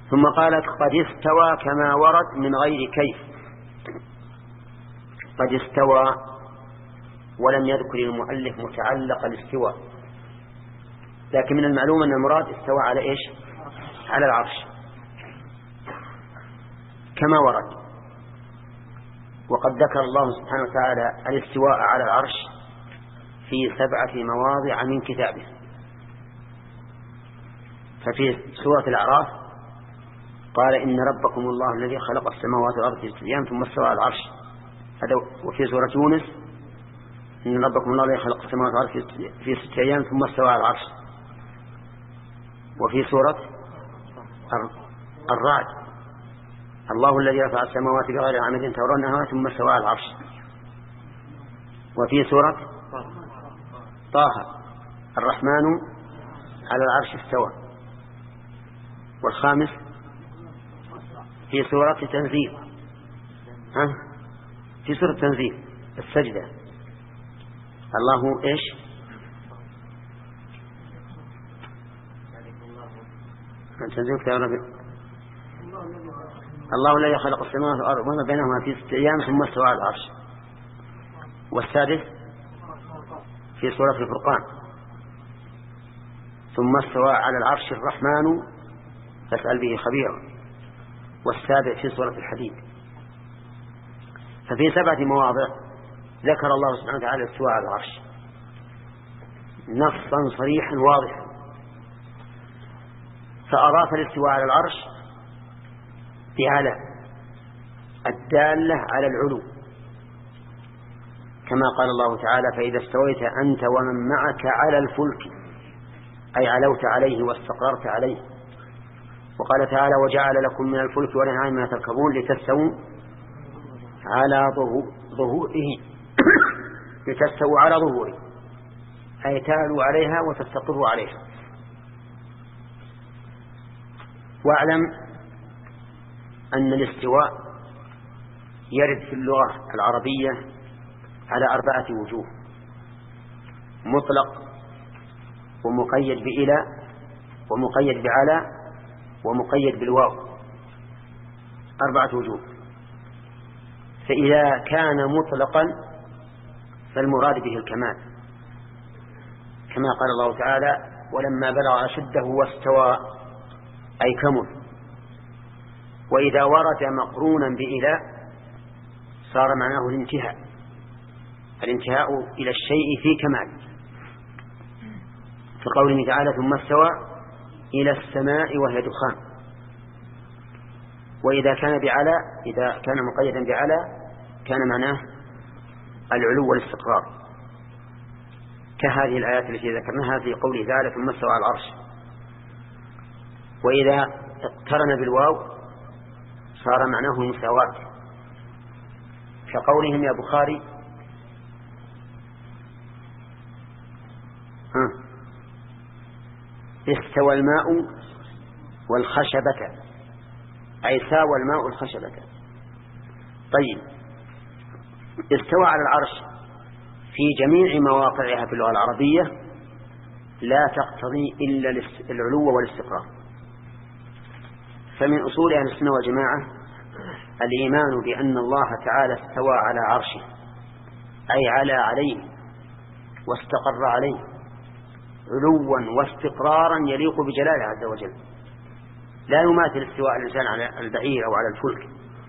ثم قالت قد استوى كما ورد من غير كيف. قد استوى ولم يذكر المؤلف متعلق الاستواء، لكن من المعلوم أن المراد استوى على إيش؟ على العرش كما ورد. وقد ذكر الله سبحانه وتعالى الاستواء على العرش في 7 مواضع من كتابه. ففي سورة الأعراف قال إن ربكم الله الذي خلق السماوات والأرض في 6 أيام ثم استوى على العرش. وفي سورة يونس إن ربكم الله الذي خلق السماوات والأرض في 6 أيام ثم استوى على العرش. وفي سورة الرعد الله الذي رفع السماوات بغير عمد ترونها ثم استوى على العرش. وفي سورة طه الرحمن على العرش استوى. والخامس في سورة تنزيل، في سورة تنزيل السجدة الله إيش؟ تنزيل كتاب الله الذي خلق السماوات والأرض وما بينهما في 6 أيام ثم استوى على العرش. والسادس في سورة الفرقان ثم استوى على العرش الرحمن فاسأل به خبيرا. والسابع في سورة الحديد. ففي 7 مواضع ذكر الله سبحانه وتعالى الاستواء على العرش نصا صريحا واضحا، فأضاف الاستواء على العرش بعلى الدالة على العلو، كما قال الله تعالى فإذا استويت أنت ومن معك على الفلك أي علوت عليه واستقررت عليه. وقال تعالى وجعل لكم من الفلك والأنعام ما تركبون لتستووا على ظهوره لتستووا على ظهوره أي تعلوا عليها وتستقروا عليها. واعلم أن الاستواء يرد في اللغة العربية على 4 وجوه: مطلق ومقيد بإلى ومقيد بعلى ومقيد بالواو، 4 وجوه. فإذا كان مطلقا فالمراد به الكمال، كما قال الله تعالى ولما بلغ أشده واستوى أي كمل. وإذا ورد مقرونا بإلى صار معناه الانتهاء إلى الشيء في كمال، في قوله تعالى ثم استوى إلى السماء وهي دخان. وإذا كان بعلى إذا كان مقيدا بعلى كان معناه العلو والاستقرار، كهذه الآيات التي ذكرناها في قوله تعالى ثم استوى على العرش. وإذا اقترن بالواو صار معناه المساواة، كقولهم يا بخاري استوى الماء والخشبة أي ساوى الماء الخشبة. طيب استوى على العرش في جميع مواقعها في اللغة العربية لا تقتضي إلا العلو والاستقرار. فمن أصول أهل السنة والجماعة الإيمان بأن الله تعالى استوى على عرشه أي عليه واستقر عليه علوا واستقرارا يليق بجلاله عز وجل، لا يماثل استواء الإنسان على البعير أو على الفلك،